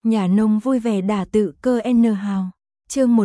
Nhà nông vui vẻ đả tự cơ N hào. Chương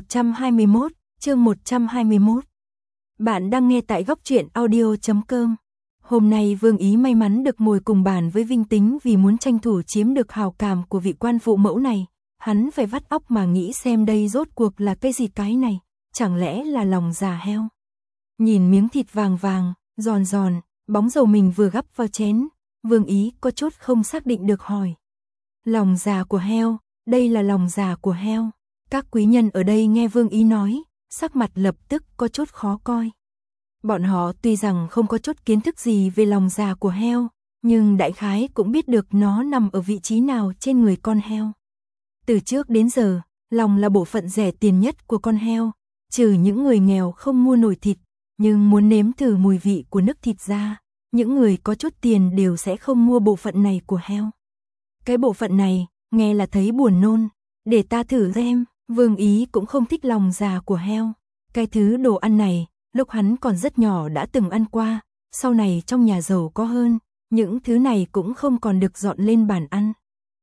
121. Bạn đang nghe tại góc truyện audio.com. Hôm nay Vương Ý may mắn được ngồi cùng bàn với Vinh Tính vì muốn tranh thủ chiếm được hào cảm của vị quan phụ mẫu này. Hắn phải vắt óc mà nghĩ xem đây rốt cuộc là cái gì cái này, chẳng lẽ là lòng già heo. Nhìn miếng thịt vàng vàng, giòn giòn, bóng dầu mình vừa gắp vào chén, Vương Ý có chút không xác định được hỏi. Lòng già của heo, đây là lòng già của heo. Các quý nhân ở đây nghe Vương Ý nói, sắc mặt lập tức có chút khó coi. Bọn họ tuy rằng không có chút kiến thức gì về lòng già của heo, nhưng đại khái cũng biết được nó nằm ở vị trí nào trên người con heo. Từ trước đến giờ, lòng là bộ phận rẻ tiền nhất của con heo, trừ những người nghèo không mua nổi thịt, nhưng muốn nếm thử mùi vị của nức thịt ra, những người có chút tiền đều sẽ không mua bộ phận này của heo. Cái bộ phận này, nghe là thấy buồn nôn, để ta thử xem. Vương Ý cũng không thích lòng già của heo. Cái thứ đồ ăn này, lúc hắn còn rất nhỏ đã từng ăn qua, sau này trong nhà giàu có hơn, những thứ này cũng không còn được dọn lên bàn ăn.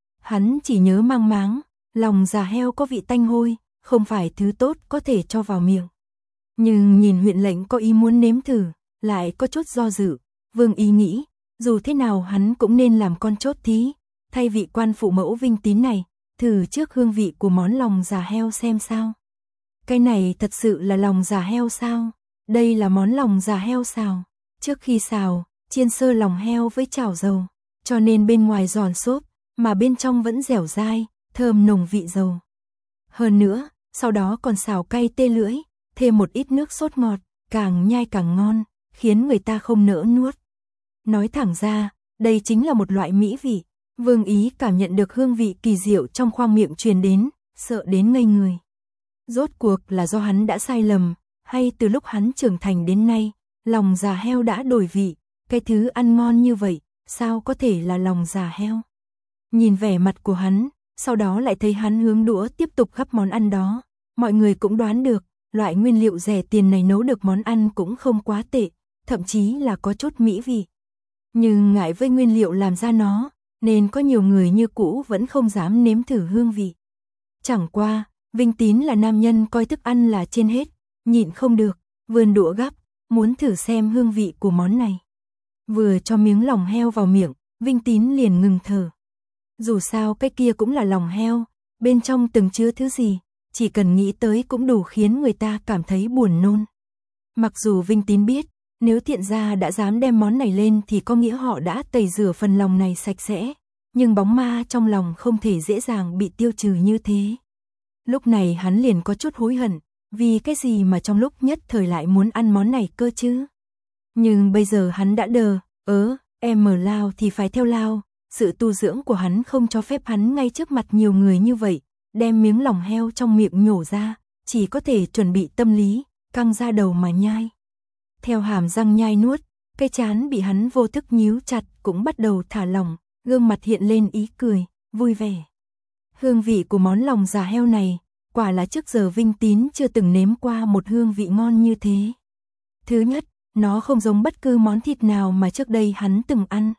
Hắn chỉ nhớ mang máng, lòng già heo có vị tanh hôi, không phải thứ tốt có thể cho vào miệng. Nhưng nhìn huyện lệnh có ý muốn nếm thử, lại có chút do dự. Vương Ý nghĩ, dù thế nào hắn cũng nên làm con chốt thí, thay vị quan phụ mẫu Vinh Tín này, thử trước hương vị của món lòng già heo xem sao. Cái này thật sự là lòng già heo sao? Đây là món lòng già heo xào. Trước khi xào, chiên sơ lòng heo với chảo dầu, cho nên bên ngoài giòn xốp, mà bên trong vẫn dẻo dai, thơm nồng vị dầu. Hơn nữa, sau đó còn xào cay tê lưỡi, thêm một ít nước sốt ngọt, càng nhai càng ngon, khiến người ta không nỡ nuốt. Nói thẳng ra, đây chính là một loại mỹ vị. Vương Ý cảm nhận được hương vị kỳ diệu trong khoang miệng truyền đến, sợ đến ngây người. Rốt cuộc là do hắn đã sai lầm, hay từ lúc hắn trưởng thành đến nay, lòng già heo đã đổi vị, cái thứ ăn ngon như vậy, sao có thể là lòng già heo. Nhìn vẻ mặt của hắn, sau đó lại thấy hắn hướng đũa tiếp tục gắp món ăn đó, mọi người cũng đoán được, loại nguyên liệu rẻ tiền này nấu được món ăn cũng không quá tệ, thậm chí là có chút mỹ vị. Nhưng ngại với nguyên liệu làm ra nó, nên có nhiều người như cũ vẫn không dám nếm thử hương vị. Chẳng qua, Vinh Tín là nam nhân coi thức ăn là trên hết, nhịn không được, vươn đũa gắp, muốn thử xem hương vị của món này. Vừa cho miếng lòng heo vào miệng, Vinh Tín liền ngừng thở. Dù sao cái kia cũng là lòng heo, bên trong từng chứa thứ gì, chỉ cần nghĩ tới cũng đủ khiến người ta cảm thấy buồn nôn. Mặc dù Vinh Tín biết, nếu Thiện gia đã dám đem món này lên thì có nghĩa họ đã tẩy rửa phần lòng này sạch sẽ, nhưng bóng ma trong lòng không thể dễ dàng bị tiêu trừ như thế. Lúc này hắn liền có chút hối hận, vì cái gì mà trong lúc nhất thời lại muốn ăn món này cơ chứ. Nhưng bây giờ hắn đã đờ, em mở lao thì phải theo lao, sự tu dưỡng của hắn không cho phép hắn ngay trước mặt nhiều người như vậy, đem miếng lòng heo trong miệng nhổ ra, chỉ có thể chuẩn bị tâm lý, căng ra đầu mà nhai. Theo hàm răng nhai nuốt, cái trán bị hắn vô thức nhíu chặt cũng bắt đầu thả lỏng, gương mặt hiện lên ý cười, vui vẻ. Hương vị của món lòng già heo này, quả là trước giờ Vinh Tín chưa từng nếm qua một hương vị ngon như thế. Thứ nhất, nó không giống bất cứ món thịt nào mà trước đây hắn từng ăn.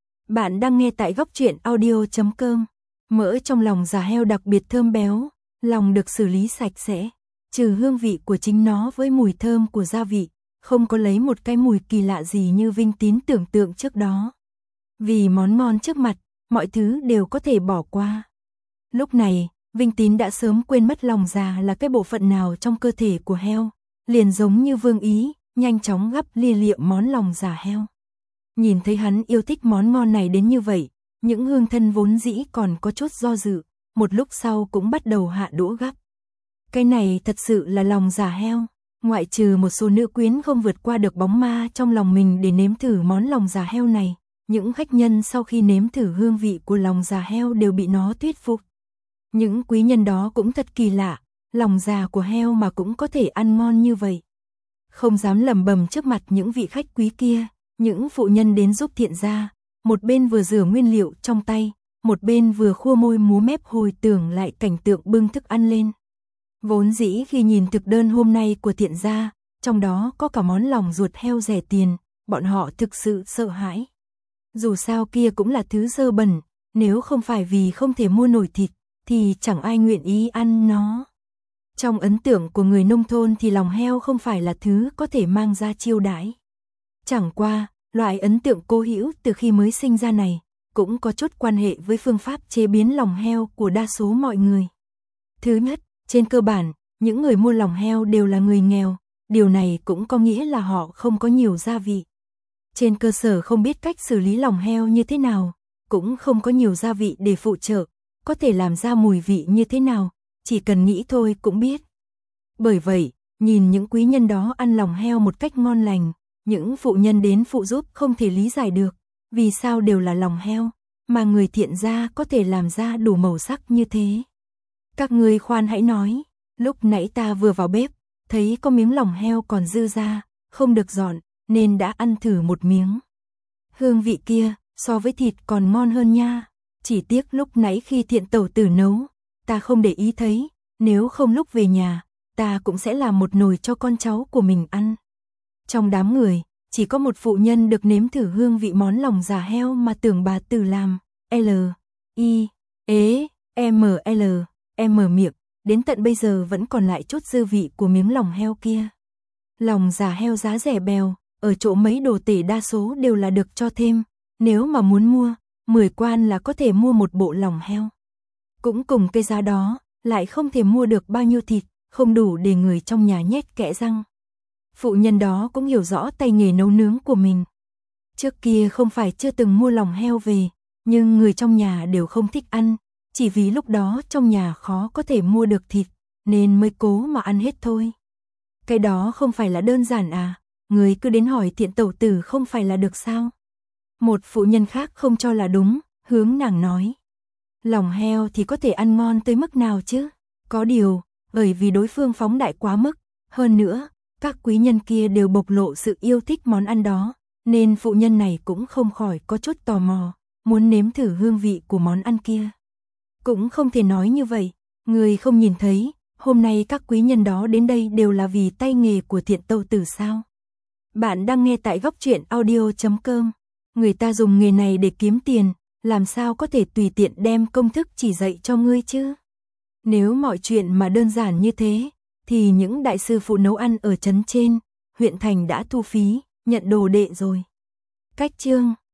Bạn đang nghe tại góc truyện audio.com. Mỡ trong lòng già heo đặc biệt thơm béo, lòng được xử lý sạch sẽ, trừ hương vị của chính nó với mùi thơm của gia vị, không có lấy một cái mùi kỳ lạ gì như Vinh Tín tưởng tượng trước đó. Vì món ngon trước mặt, mọi thứ đều có thể bỏ qua. Lúc này, Vinh Tín đã sớm quên mất lòng già là cái bộ phận nào trong cơ thể của heo, liền giống như Vương Ý, nhanh chóng gắp lia lịa món lòng già heo. Nhìn thấy hắn yêu thích món ngon này đến như vậy, những hương thân vốn dĩ còn có chút do dự, một lúc sau cũng bắt đầu hạ đũa gắp. Cái này thật sự là lòng già heo. Ngoại trừ một số nữ quyến không vượt qua được bóng ma trong lòng mình để nếm thử món lòng già heo này, những khách nhân sau khi nếm thử hương vị của lòng già heo đều bị nó thuyết phục. Những quý nhân đó cũng thật kỳ lạ, lòng già của heo mà cũng có thể ăn ngon như vậy. Không dám lẩm bẩm trước mặt những vị khách quý kia, những phụ nhân đến giúp Thiện gia, một bên vừa rửa nguyên liệu trong tay, một bên vừa khua môi múa mép hồi tưởng lại cảnh tượng bưng thức ăn lên. Vốn dĩ khi nhìn thực đơn hôm nay của Thiện gia, trong đó có cả món lòng ruột heo rẻ tiền, bọn họ thực sự sợ hãi. Dù sao kia cũng là thứ dơ bẩn, nếu không phải vì không thể mua nổi thịt, thì chẳng ai nguyện ý ăn nó. Trong ấn tượng của người nông thôn thì lòng heo không phải là thứ có thể mang ra chiêu đãi. Chẳng qua, loại ấn tượng cố hữu từ khi mới sinh ra này, cũng có chút quan hệ với phương pháp chế biến lòng heo của đa số mọi người. Thứ nhất, trên cơ bản, những người mua lòng heo đều là người nghèo, điều này cũng có nghĩa là họ không có nhiều gia vị. Trên cơ sở không biết cách xử lý lòng heo như thế nào, cũng không có nhiều gia vị để phụ trợ, có thể làm ra mùi vị như thế nào, chỉ cần nghĩ thôi cũng biết. Bởi vậy, nhìn những quý nhân đó ăn lòng heo một cách ngon lành, những phụ nhân đến phụ giúp không thể lý giải được, vì sao đều là lòng heo, mà người thiện gia có thể làm ra đủ màu sắc như thế. Các ngươi khoan hãy nói, lúc nãy ta vừa vào bếp, thấy có miếng lòng heo còn dư ra, không được dọn, nên đã ăn thử một miếng. Hương vị kia, so với thịt còn ngon hơn nha. Chỉ tiếc lúc nãy khi thiện tẩu tử nấu, ta không để ý thấy, nếu không lúc về nhà, ta cũng sẽ làm một nồi cho con cháu của mình ăn. Trong đám người, chỉ có một phụ nhân được nếm thử hương vị món lòng già heo mà tưởng bà Tử làm. Mở miệng, đến tận bây giờ vẫn còn lại chút dư vị của miếng lòng heo kia. Lòng già heo giá rẻ bèo, ở chỗ mấy đồ tể đa số đều là được cho thêm, nếu mà muốn mua, 10 quan là có thể mua một bộ lòng heo. Cũng cùng cái giá đó, lại không thể mua được bao nhiêu thịt, không đủ để người trong nhà nhét kẽ răng. Phụ nhân đó cũng hiểu rõ tay nghề nấu nướng của mình. Trước kia không phải chưa từng mua lòng heo về, nhưng người trong nhà đều không thích ăn, chỉ vì lúc đó trong nhà khó có thể mua được thịt, nên mới cố mà ăn hết thôi. Cái đó không phải là đơn giản à, người cứ đến hỏi thiện tẩu tử không phải là được sao? Một phụ nhân khác không cho là đúng, hướng nàng nói. Lòng heo thì có thể ăn ngon tới mức nào chứ? Có điều, bởi vì đối phương phóng đại quá mức, hơn nữa, các quý nhân kia đều bộc lộ sự yêu thích món ăn đó, nên phụ nhân này cũng không khỏi có chút tò mò, muốn nếm thử hương vị của món ăn kia. Cũng không thể nói như vậy, người không nhìn thấy, hôm nay các quý nhân đó đến đây đều là vì tay nghề của thiện tẩu tử sao? Bạn đang nghe tại góc truyện audio.com. Người ta dùng nghề này để kiếm tiền, làm sao có thể tùy tiện đem công thức chỉ dạy cho ngươi chứ? Nếu mọi chuyện mà đơn giản như thế, thì những đại sư phụ nấu ăn ở trấn trên, huyện thành đã thu phí, nhận đồ đệ rồi. Cách chương